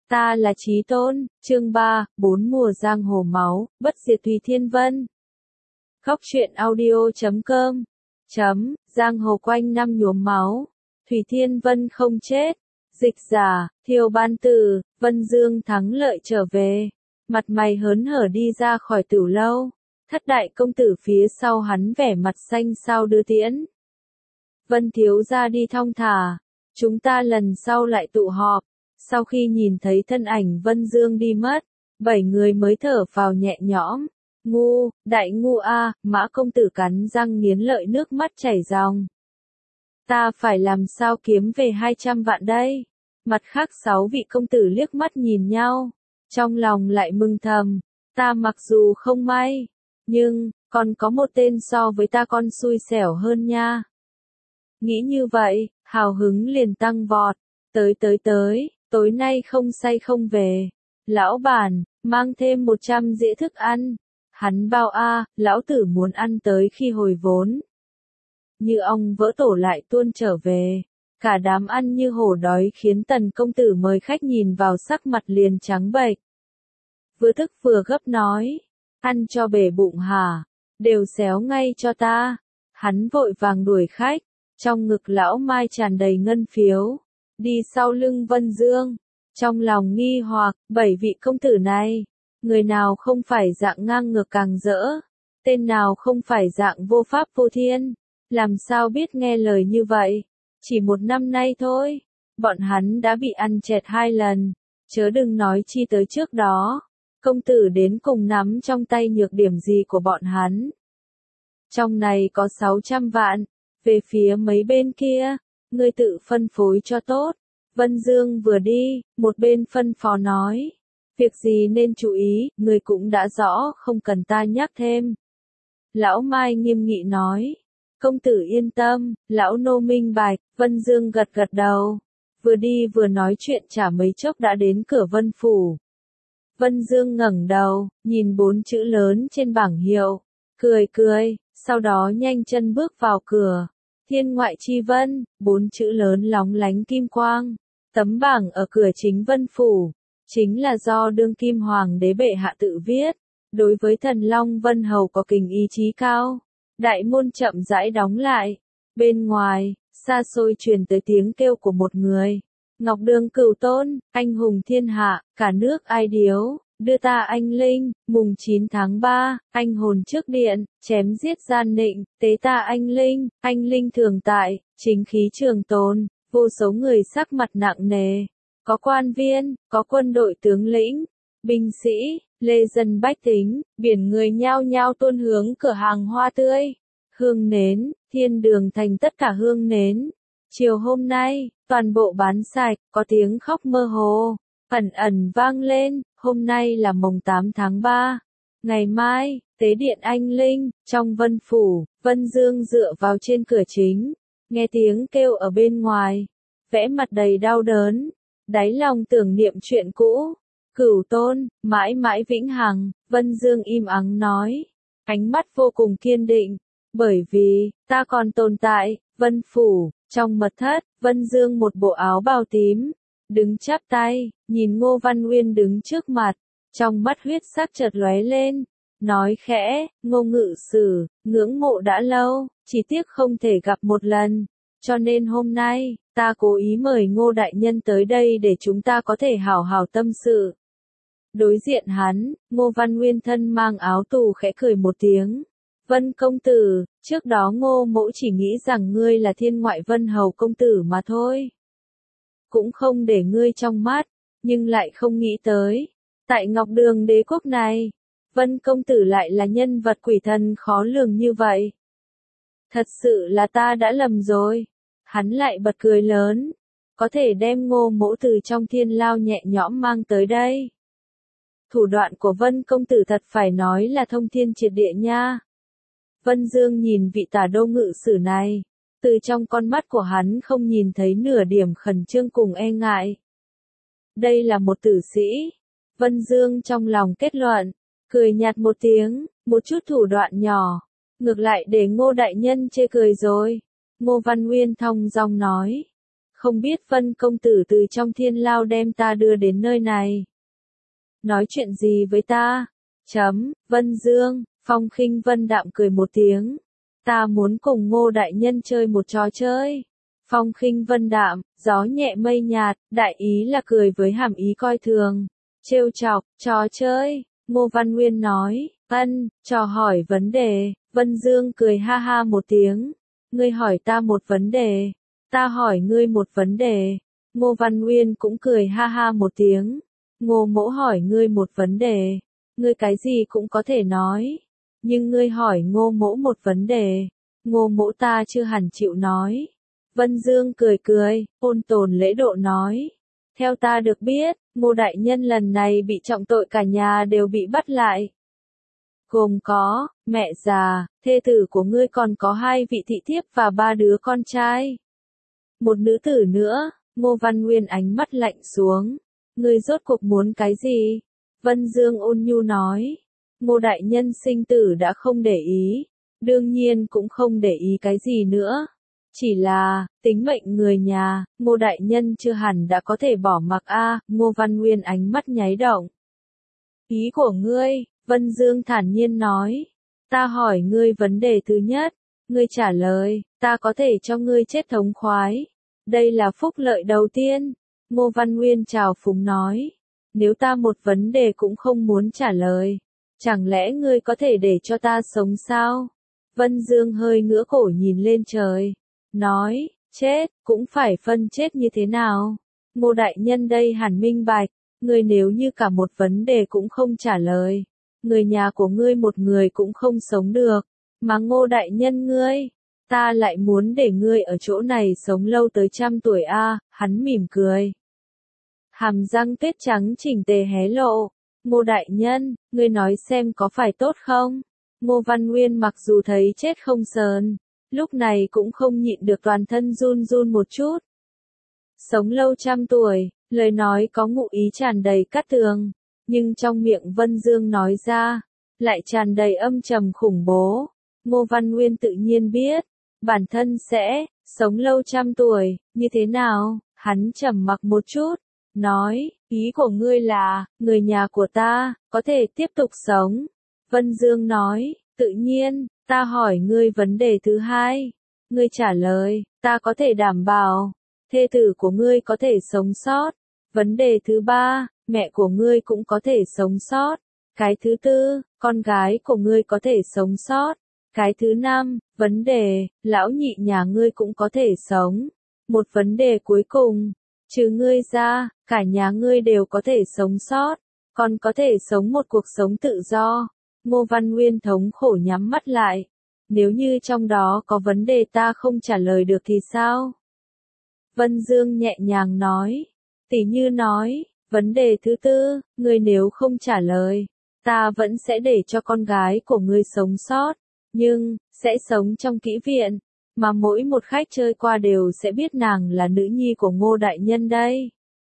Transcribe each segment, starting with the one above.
Ta là Chí Tôn, chương 3, 4 mùa giang hồ máu, bất diệt Thủy Thiên Vân. Khóc chuyện audio.com Giang hồ quanh năm nhuốm máu, Thủy Thiên Vân không chết. Dịch giả, Thiều Ban Tử, Vân Dương thắng lợi trở về. Mặt mày hớn hở đi ra khỏi tửu lâu. Thất đại công tử phía sau hắn vẻ mặt xanh xao đưa tiễn. Vân thiếu gia đi thong thả. Chúng ta lần sau lại tụ họp. Sau khi nhìn thấy thân ảnh Vân Dương đi mất, 7 người mới thở phào nhẹ nhõm. Ngu, đại ngu a, Mã công tử cắn răng nghiến lợi nước mắt chảy ròng. Ta phải làm sao kiếm về 200 vạn đây? Mặt khác 6 vị công tử liếc mắt nhìn nhau, trong lòng lại mừng thầm, ta mặc dù không may, nhưng còn có một tên so với ta còn xui xẻo hơn nha. Nghĩ như vậy, hào hứng liền tăng vọt. Tới, tối nay không say không về. Lão bản, mang thêm 100 dĩa thức ăn. Hắn bao a, lão tử muốn ăn tới khi hồi vốn. Như ong vỡ tổ lại tuôn trở về. Cả đám ăn như hổ đói khiến Tần công tử mời khách nhìn vào sắc mặt liền trắng bệch. Vừa tức vừa gấp nói, ăn cho bể bụng hả, đều xéo ngay cho ta. Hắn vội vàng đuổi khách, trong ngực lão Mai tràn đầy ngân phiếu. Đi sau lưng Vân Dương, trong lòng nghi hoặc, 7 vị công tử này, người nào không phải dạng ngang ngược càng rỡ, tên nào không phải dạng vô pháp vô thiên, làm sao biết nghe lời như vậy. Chỉ 1 năm nay thôi, bọn hắn đã bị ăn chẹt 2 lần, chớ đừng nói chi tới trước đó. Công tử đến cùng nắm trong tay nhược điểm gì của bọn hắn. Trong này có 600 vạn, về phía mấy bên kia, ngươi tự phân phối cho tốt. Vân Dương vừa đi, một bên phân phó nói, việc gì nên chú ý, ngươi cũng đã rõ, không cần ta nhắc thêm. Lão Mai nghiêm nghị nói, công tử yên tâm, lão nô minh bạch. Vân Dương gật gật đầu, vừa đi vừa nói chuyện chả mấy chốc đã đến cửa Vân Phủ. Vân Dương ngẩng đầu, nhìn 4 chữ lớn trên bảng hiệu, cười, sau đó nhanh chân bước vào cửa. Thiên ngoại chi vân, 4 chữ lớn lóng lánh kim quang. Tấm bảng ở cửa chính Vân Phủ, chính là do đương kim hoàng đế bệ hạ tự viết. Đối với thần Long Vân Hầu có kình ý chí cao, đại môn chậm rãi đóng lại. Bên ngoài, xa xôi truyền tới tiếng kêu của một người. Ngọc Đường Cửu Tôn, anh hùng thiên hạ, cả nước ai điếu, đưa ta anh linh, mùng 9 tháng 3, anh hồn trước điện, chém giết gian nịnh, tế ta anh linh thường tại, chính khí trường tồn. Vô số người sắc mặt nặng nề, có quan viên, có quân đội tướng lĩnh, binh sĩ, lê dân bách tính, biển người nhao nhao tuôn hướng cửa hàng hoa tươi, hương nến, thiên đường thành tất cả hương nến. Chiều hôm nay, toàn bộ bán sạch, có tiếng khóc mơ hồ, ẩn vang lên, hôm nay là mùng 8 tháng 3, ngày mai, tế điện anh linh, trong Vân Phủ. Vân Dương dựa vào trên cửa chính, nghe tiếng kêu ở bên ngoài, vẽ mặt đầy đau đớn, đáy lòng tưởng niệm chuyện cũ. Cửu Tôn, mãi mãi vĩnh hằng. Vân Dương im ắng nói, ánh mắt vô cùng kiên định, bởi vì, ta còn tồn tại. Vân Phủ, trong mật thất, Vân Dương một bộ áo bào tím, đứng chắp tay, nhìn Ngô Văn Uyên đứng trước mặt, trong mắt huyết sắc chợt lóe lên, nói khẽ, Ngô ngự sử, ngưỡng mộ đã lâu, chỉ tiếc không thể gặp một lần, cho nên hôm nay, ta cố ý mời Ngô đại nhân tới đây để chúng ta có thể hào hào tâm sự. Đối diện hắn, Ngô Văn Nguyên thân mang áo tù khẽ cười một tiếng. Vân công tử, trước đó Ngô mỗ chỉ nghĩ rằng ngươi là thiên ngoại Vân Hầu công tử mà thôi. Cũng không để ngươi trong mắt, nhưng lại không nghĩ tới. Tại Ngọc Đường đế quốc này, Vân công tử lại là nhân vật quỷ thần khó lường như vậy. Thật sự là ta đã lầm rồi. Hắn lại bật cười lớn. Có thể đem Ngô mỗ từ trong thiên lao nhẹ nhõm mang tới đây. Thủ đoạn của Vân công tử thật phải nói là thông thiên triệt địa nha. Vân Dương nhìn vị tả đô ngự sử này, từ trong con mắt của hắn không nhìn thấy nửa điểm khẩn trương cùng e ngại. Đây là một tử sĩ. Vân Dương trong lòng kết luận, cười nhạt một tiếng, một chút thủ đoạn nhỏ, ngược lại để Ngô đại nhân chê cười rồi. Ngô Văn Nguyên thong dong nói, không biết Vân công tử từ trong thiên lao đem ta đưa đến nơi này. Nói chuyện gì với ta? Vân Dương, Phong Khinh Vân đạm cười một tiếng. Ta muốn cùng Ngô đại nhân chơi một trò chơi. Phong Khinh Vân đạm, gió nhẹ mây nhạt, đại ý là cười với hàm ý coi thường. Trêu chọc, trò chơi, Ngô Văn Nguyên nói, trò hỏi vấn đề. Vân Dương cười ha ha một tiếng. Ngươi hỏi ta một vấn đề, ta hỏi ngươi một vấn đề. Ngô Văn Nguyên cũng cười ha ha một tiếng. Ngô mỗ hỏi ngươi một vấn đề, ngươi cái gì cũng có thể nói. Nhưng ngươi hỏi Ngô mỗ một vấn đề, Ngô mỗ ta chưa hẳn chịu nói. Vân Dương cười cười, ôn tồn lễ độ nói. Theo ta được biết, Ngô đại nhân lần này bị trọng tội, cả nhà đều bị bắt lại. Gồm có, mẹ già, thê tử của ngươi, còn có 2 vị thị thiếp và 3 đứa con trai. Một nữ tử nữa. Ngô Văn Nguyên ánh mắt lạnh xuống. Ngươi rốt cuộc muốn cái gì? Vân Dương ôn nhu nói. Ngô đại nhân sinh tử đã không để ý, đương nhiên cũng không để ý cái gì nữa. Chỉ là, tính mệnh người nhà, Ngô đại nhân chưa hẳn đã có thể bỏ mặc a. Ngô Văn Nguyên ánh mắt nháy động. Ý của ngươi, Vân Dương thản nhiên nói. Ta hỏi ngươi vấn đề thứ nhất, ngươi trả lời, ta có thể cho ngươi chết thống khoái. Đây là phúc lợi đầu tiên. Ngô Văn Nguyên trào phúng nói. Nếu ta một vấn đề cũng không muốn trả lời, chẳng lẽ ngươi có thể để cho ta sống sao? Vân Dương hơi ngửa cổ nhìn lên trời. Nói, chết, cũng phải phân chết như thế nào? Ngô đại nhân đây hẳn minh bạch. Ngươi nếu như cả một vấn đề cũng không trả lời, người nhà của ngươi một người cũng không sống được. Mà Ngô đại nhân ngươi, ta lại muốn để ngươi ở chỗ này sống lâu tới 100 tuổi a. Hắn mỉm cười. Hàm răng tuyết trắng chỉnh tề hé lộ. Ngô đại nhân, ngươi nói xem có phải tốt không? Ngô Văn Nguyên mặc dù thấy chết không sờn, lúc này cũng không nhịn được toàn thân run run một chút. Sống lâu 100 tuổi, lời nói có ngụ ý tràn đầy cát tường, nhưng trong miệng Vân Dương nói ra, lại tràn đầy âm trầm khủng bố. Ngô Văn Nguyên tự nhiên biết, bản thân sẽ sống lâu 100 tuổi, như thế nào? Hắn trầm mặc một chút, nói, ý của ngươi là, người nhà của ta, có thể tiếp tục sống. Vân Dương nói, tự nhiên, ta hỏi ngươi vấn đề thứ hai. Ngươi trả lời, ta có thể đảm bảo, thê tử của ngươi có thể sống sót. Vấn đề thứ ba, mẹ của ngươi cũng có thể sống sót. Cái thứ tư, con gái của ngươi có thể sống sót. Cái thứ năm, vấn đề, lão nhị nhà ngươi cũng có thể sống. Một vấn đề cuối cùng, trừ ngươi ra, cả nhà ngươi đều có thể sống sót, còn có thể sống một cuộc sống tự do. Ngô Văn Nguyên thống khổ nhắm mắt lại. Nếu như trong đó có vấn đề ta không trả lời được thì sao? Vân Dương nhẹ nhàng nói. Tỉ như nói, vấn đề thứ tư, ngươi nếu không trả lời, ta vẫn sẽ để cho con gái của ngươi sống sót, nhưng, sẽ sống trong kỹ viện, mà mỗi một khách chơi qua đều sẽ biết nàng là nữ nhi của Ngô đại nhân đây.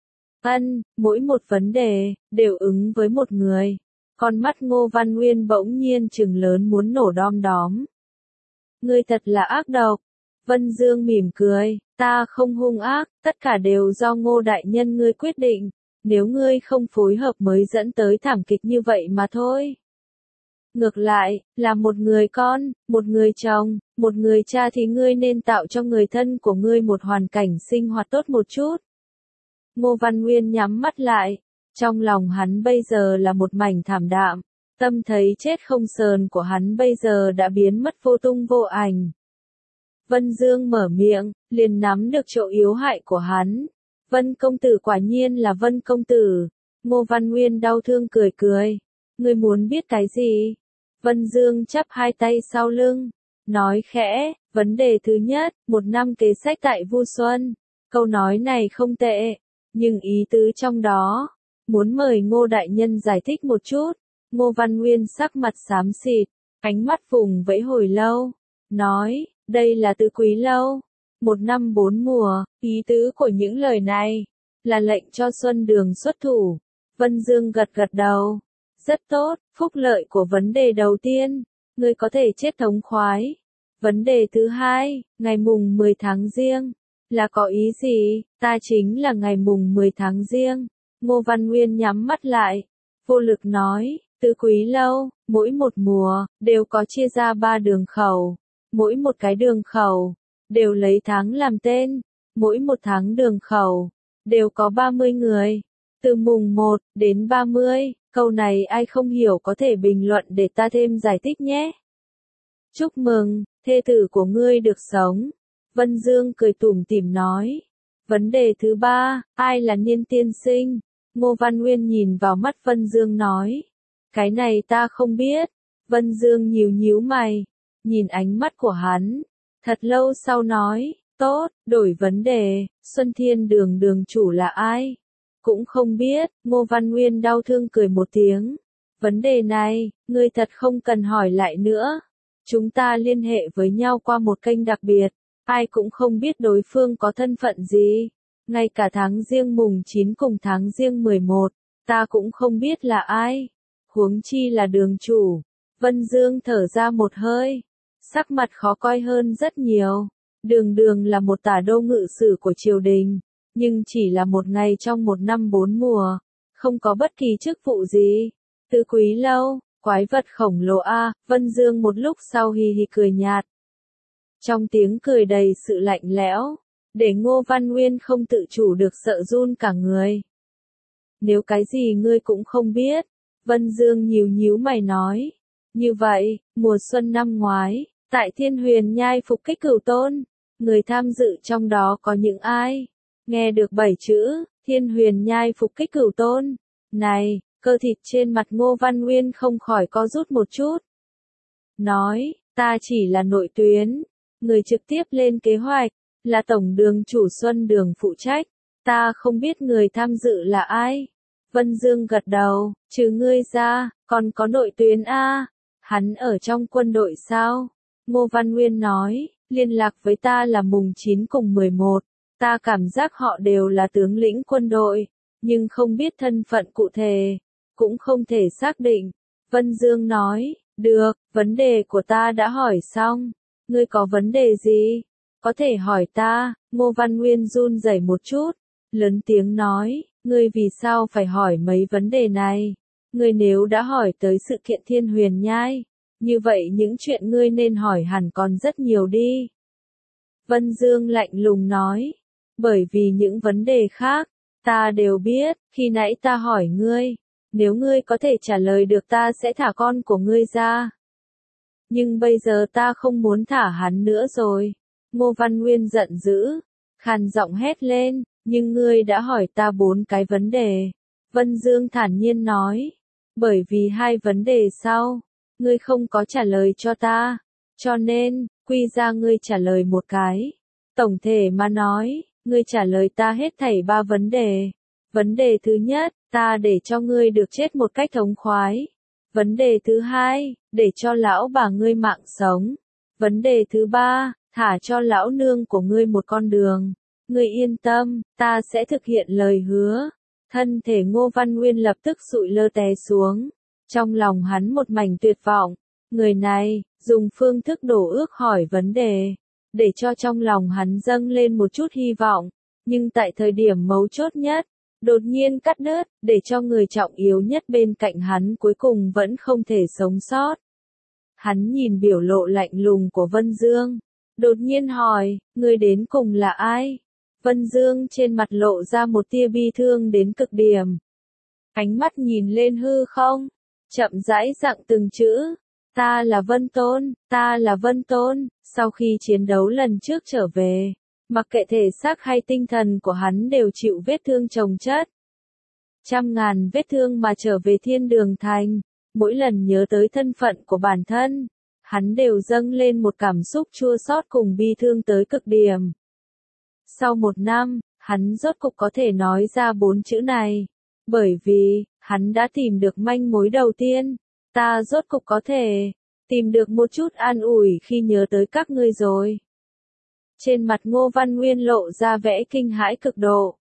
Mỗi một vấn đề, đều ứng với một người. Con mắt Ngô Văn Nguyên bỗng nhiên trừng lớn muốn nổ đom đóm. Ngươi thật là ác độc. Vân Dương mỉm cười, ta không hung ác, tất cả đều do Ngô đại nhân ngươi quyết định. Nếu ngươi không phối hợp mới dẫn tới thảm kịch như vậy mà thôi. Ngược lại, là một người con, một người chồng, một người cha thì ngươi nên tạo cho người thân của ngươi một hoàn cảnh sinh hoạt tốt một chút. Ngô Văn Nguyên nhắm mắt lại, trong lòng hắn bây giờ là một mảnh thảm đạm, tâm thấy chết không sờn của hắn bây giờ đã biến mất vô tung vô ảnh. Vân Dương mở miệng, liền nắm được chỗ yếu hại của hắn. Vân công tử quả nhiên là Vân công tử. Ngô Văn Nguyên đau thương cười cười. Ngươi muốn biết cái gì? Vân Dương chắp hai tay sau lưng, nói khẽ, vấn đề thứ nhất, 1 năm kế sách tại Vu Xuân. Câu nói này không tệ, nhưng ý tứ trong đó, muốn mời Ngô đại nhân giải thích một chút. Ngô Văn Nguyên sắc mặt xám xịt, ánh mắt vùng vẫy hồi lâu, nói, đây là từ Quý Lâu, 1 năm 4 mùa, ý tứ của những lời này, là lệnh cho Xuân Đường xuất thủ. Vân Dương gật gật đầu, rất tốt, phúc lợi của vấn đề đầu tiên, ngươi có thể chết thống khoái. Vấn đề thứ hai, ngày mùng 10 tháng Giêng, Là có ý gì? Ta chính là ngày mùng 10 tháng Giêng. Ngô Văn Nguyên nhắm mắt lại, vô lực nói, Tứ Quý Lâu, mỗi một mùa, đều có chia ra 3 đường khẩu. Mỗi một cái đường khẩu, đều lấy tháng làm tên. Mỗi một tháng đường khẩu, đều có 30 người. Từ mùng 1 đến 30, câu này ai không hiểu có thể bình luận để ta thêm giải thích nhé. Chúc mừng, thê tử của ngươi được sống. Vân Dương cười tủm tỉm nói. Vấn đề thứ 3, ai là Niên tiên sinh? Ngô Văn Nguyên nhìn vào mắt Vân Dương nói. Cái này ta không biết. Vân Dương nhíu nhíu mày, nhìn ánh mắt của hắn. Thật lâu sau nói, tốt, đổi vấn đề, Xuân Thiên Đường đường chủ là ai? Cũng không biết, Ngô Văn Nguyên đau thương cười một tiếng. Vấn đề này, ngươi thật không cần hỏi lại nữa. Chúng ta liên hệ với nhau qua một kênh đặc biệt. Ai cũng không biết đối phương có thân phận gì. Ngay cả tháng Giêng mùng 9 cùng tháng Giêng 11, ta cũng không biết là ai. Huống chi là đường chủ. Vân Dương thở ra một hơi. Sắc mặt khó coi hơn rất nhiều. Đường Đường là một tả đô ngự sử của triều đình. Nhưng chỉ là một ngày trong một năm 4 mùa. Không có bất kỳ chức vụ gì. Tứ Quý Lâu, quái vật khổng lồ a. Vân Dương một lúc sau hì hì cười nhạt. Trong tiếng cười đầy sự lạnh lẽo, để Ngô Văn Nguyên không tự chủ được sợ run cả người. Nếu cái gì ngươi cũng không biết, Vân Dương nhíu nhíu mày nói. Như vậy, mùa xuân năm ngoái, tại Thiên Huyền Nhai phục kích Cửu Tôn, người tham dự trong đó có những ai? Nghe được 7 chữ, Thiên Huyền Nhai phục kích Cửu Tôn. Này, cơ thịt trên mặt Ngô Văn Nguyên không khỏi co rút một chút. Nói, ta chỉ là nội tuyến. Người trực tiếp lên kế hoạch, là Tổng đường chủ Xuân Đường phụ trách. Ta không biết người tham dự là ai. Vân Dương gật đầu, trừ ngươi ra, còn có nội tuyến a. Hắn ở trong quân đội sao? Ngô Văn Nguyên nói, liên lạc với ta là mùng 9 cùng 11. Ta cảm giác họ đều là tướng lĩnh quân đội, nhưng không biết thân phận cụ thể, cũng không thể xác định. Vân Dương nói, được, vấn đề của ta đã hỏi xong. Ngươi có vấn đề gì? Có thể hỏi ta. Ngô Văn Nguyên run rẩy một chút, lớn tiếng nói, ngươi vì sao phải hỏi mấy vấn đề này? Ngươi nếu đã hỏi tới sự kiện Thiên Huyền Nhai, như vậy những chuyện ngươi nên hỏi hẳn còn rất nhiều đi. Vân Dương lạnh lùng nói, bởi vì những vấn đề khác, ta đều biết, khi nãy ta hỏi ngươi, nếu ngươi có thể trả lời được ta sẽ thả con của ngươi ra. Nhưng bây giờ ta không muốn thả hắn nữa rồi. Ngô Văn Nguyên giận dữ, khàn giọng hét lên, nhưng ngươi đã hỏi ta 4 cái vấn đề. Vân Dương thản nhiên nói, bởi vì 2 vấn đề sau, ngươi không có trả lời cho ta, cho nên, quy ra ngươi trả lời một cái. Tổng thể mà nói, ngươi trả lời ta hết thảy 3 vấn đề. Vấn đề thứ nhất, ta để cho ngươi được chết một cách thống khoái. Vấn đề thứ 2, để cho lão bà ngươi mạng sống. Vấn đề thứ 3, thả cho lão nương của ngươi một con đường. Ngươi yên tâm, ta sẽ thực hiện lời hứa. Thân thể Ngô Văn Nguyên lập tức sụi lơ té xuống. Trong lòng hắn một mảnh tuyệt vọng. Người này, dùng phương thức đổ ước hỏi vấn đề, để cho trong lòng hắn dâng lên một chút hy vọng. Nhưng tại thời điểm mấu chốt nhất, đột nhiên cắt đứt, để cho người trọng yếu nhất bên cạnh hắn cuối cùng vẫn không thể sống sót. Hắn nhìn biểu lộ lạnh lùng của Vân Dương, đột nhiên hỏi, người đến cùng là ai? Vân Dương trên mặt lộ ra một tia bi thương đến cực điểm. Ánh mắt nhìn lên hư không, chậm rãi dặn từng chữ. Ta là Vân Tôn, ta là Vân Tôn. Sau khi chiến đấu lần trước trở về, mặc kệ thể xác hay tinh thần của hắn đều chịu vết thương chồng chất. Trăm ngàn vết thương mà trở về Thiên Đường Thành, mỗi lần nhớ tới thân phận của bản thân, hắn đều dâng lên một cảm xúc chua xót cùng bi thương tới cực điểm. Sau 1 năm, hắn rốt cục có thể nói ra 4 chữ này, bởi vì, hắn đã tìm được manh mối đầu tiên. Ta rốt cục có thể tìm được một chút an ủi khi nhớ tới các ngươi rồi. Trên mặt Ngô Văn Nguyên lộ ra vẻ kinh hãi cực độ.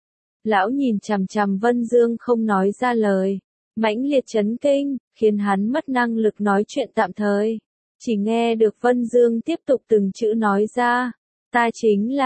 Lão nhìn chằm chằm Vân Dương không nói ra lời, mãnh liệt chấn kinh, khiến hắn mất năng lực nói chuyện tạm thời. Chỉ nghe được Vân Dương tiếp tục từng chữ nói ra, ta chính là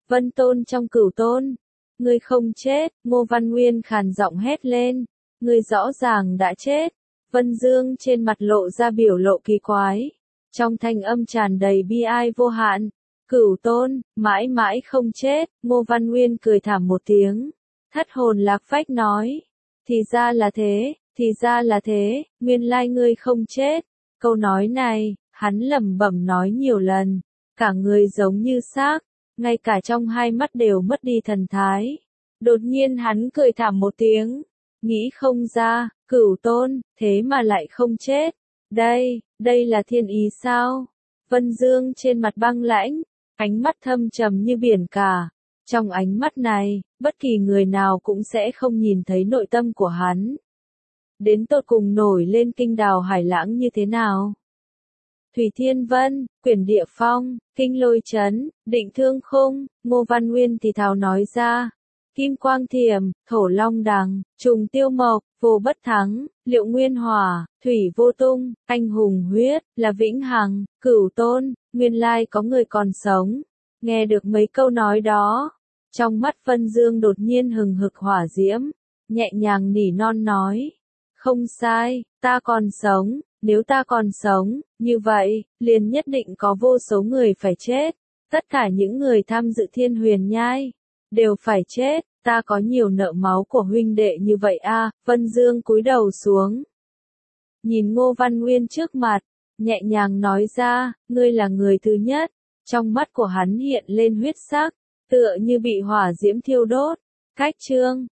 Vân Tôn trong Cửu Tôn. Ngươi không chết, Ngô Văn Nguyên khàn giọng hét lên. Ngươi rõ ràng đã chết. Vân Dương trên mặt lộ ra biểu lộ kỳ quái. Trong thanh âm tràn đầy bi ai vô hạn. Cửu Tôn, mãi mãi không chết, Ngô Văn Nguyên cười thảm một tiếng. Thất hồn lạc phách nói. Thì ra là thế, thì ra là thế, nguyên lai ngươi không chết. Câu nói này, hắn lẩm bẩm nói nhiều lần. Cả người giống như xác, ngay cả trong hai mắt đều mất đi thần thái. Đột nhiên hắn cười thảm một tiếng. Nghĩ không ra, Cửu Tôn, thế mà lại không chết. Đây là thiên ý sao? Vân Dương trên mặt băng lãnh, ánh mắt thâm trầm như biển cả. Trong ánh mắt này, bất kỳ người nào cũng sẽ không nhìn thấy nội tâm của hắn. Đến tột cùng nổi lên kinh đào hải lãng như thế nào? Thủy Thiên Vân, Quyển Địa Phong, Kinh Lôi Chấn, Định Thương Khung, Ngô Văn Nguyên thì thào nói ra. Kim Quang Thiểm, Thổ Long Đằng, Trùng Tiêu Mộc, Vô Bất Thắng, Liệu Nguyên Hỏa, Thủy Vô Tung, Anh Hùng Huyết, là Vĩnh Hằng, Cửu Tôn, nguyên lai có người còn sống. Nghe được mấy câu nói đó, trong mắt Vân Dương đột nhiên hừng hực hỏa diễm, nhẹ nhàng nỉ non nói. Không sai, ta còn sống, nếu ta còn sống, như vậy, liền nhất định có vô số người phải chết. Tất cả những người tham dự Thiên Huyền Nhai đều phải chết, ta có nhiều nợ máu của huynh đệ như vậy a. Vân Dương cúi đầu xuống, nhìn Ngô Văn Nguyên trước mặt, nhẹ nhàng nói ra, ngươi là người thứ nhất. Trong mắt của hắn hiện lên huyết sắc, tựa như bị hỏa diễm thiêu đốt. Cách chương